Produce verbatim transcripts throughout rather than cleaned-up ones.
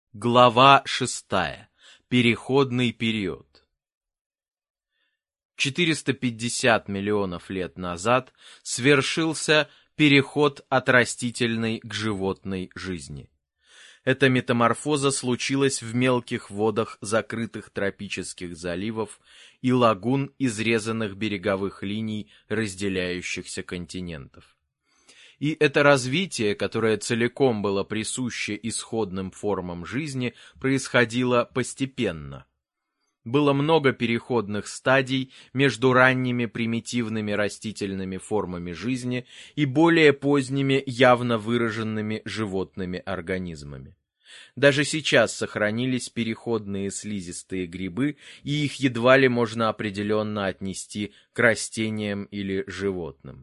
Глава шестая. Переходный период. четыреста пятьдесят миллионов лет назад свершился переход от растительной к животной жизни. Эта метаморфоза случилась в мелких водах закрытых тропических заливов и лагун, изрезанных береговых линий разделяющихся континентов. И это развитие, которое целиком было присуще исходным формам жизни, происходило постепенно. Было много переходных стадий между ранними примитивными растительными формами жизни и более поздними явно выраженными животными организмами. Даже сейчас сохранились переходные слизистые грибы, и их едва ли можно определенно отнести к растениям или животным.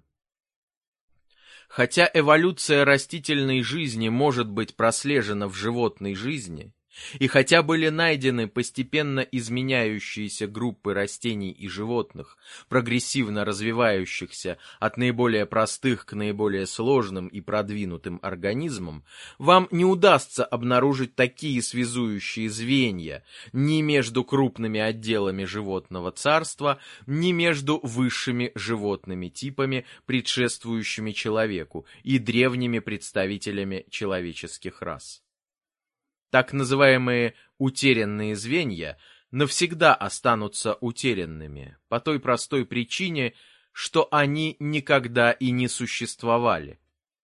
Хотя эволюция растительной жизни может быть прослежена в животной жизни, и хотя были найдены постепенно изменяющиеся группы растений и животных, прогрессивно развивающихся от наиболее простых к наиболее сложным и продвинутым организмам, вам не удастся обнаружить такие связующие звенья ни между крупными отделами животного царства, ни между высшими животными типами, предшествующими человеку, и древними представителями человеческих рас. Так называемые «утерянные звенья» навсегда останутся утерянными, по той простой причине, что они никогда и не существовали.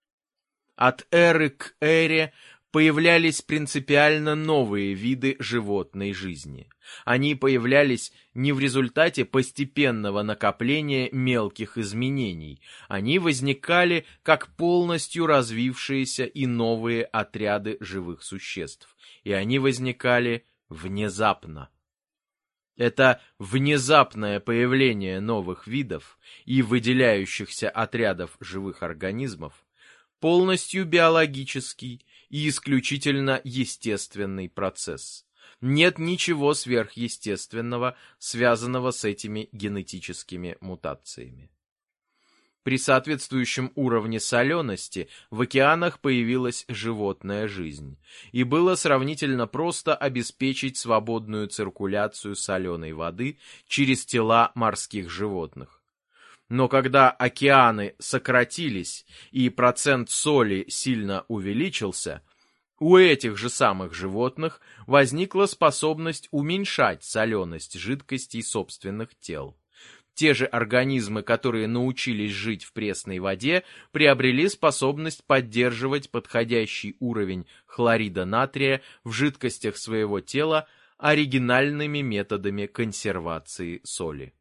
От эры к эре появлялись принципиально новые виды животной жизни. Они появлялись не в результате постепенного накопления мелких изменений, они возникали как полностью развившиеся и новые отряды живых существ, и они возникали внезапно. Это внезапное появление новых видов и выделяющихся отрядов живых организмов полностью биологический и исключительно естественный процесс. Нет ничего сверхъестественного, связанного с этими генетическими мутациями. При соответствующем уровне солености в океанах появилась животная жизнь, и было сравнительно просто обеспечить свободную циркуляцию соленой воды через тела морских животных. Но когда океаны сократились и процент соли сильно увеличился, у этих же самых животных возникла способность уменьшать соленость жидкостей собственных тел. Те же организмы, которые научились жить в пресной воде, приобрели способность поддерживать подходящий уровень хлорида натрия в жидкостях своего тела оригинальными методами консервации соли.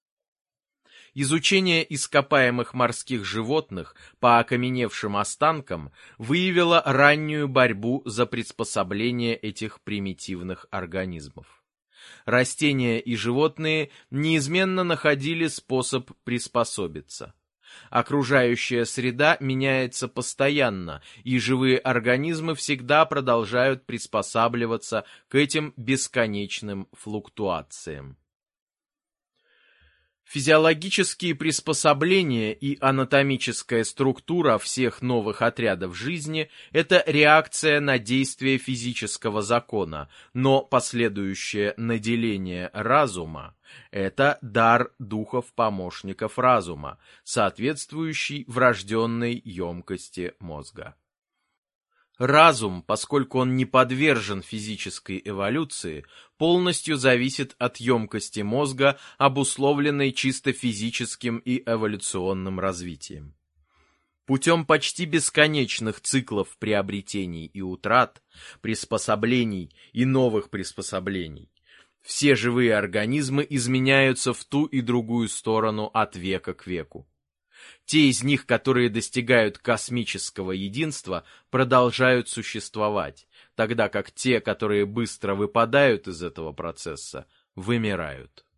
Изучение ископаемых морских животных по окаменевшим останкам выявило раннюю борьбу за приспособление этих примитивных организмов. Растения и животные неизменно находили способ приспособиться. Окружающая среда меняется постоянно, и живые организмы всегда продолжают приспосабливаться к этим бесконечным флуктуациям. Физиологические приспособления и анатомическая структура всех новых отрядов жизни – это реакция на действие физического закона, но последующее наделение разума – это дар духов-помощников разума, соответствующий врожденной емкости мозга. Разум, поскольку он не подвержен физической эволюции, полностью зависит от емкости мозга, обусловленной чисто физическим и эволюционным развитием. Путем почти бесконечных циклов приобретений и утрат, приспособлений и новых приспособлений, все живые организмы изменяются в ту и другую сторону от века к веку. Те из них, которые достигают космического единства, продолжают существовать, тогда как те, которые быстро выпадают из этого процесса, вымирают.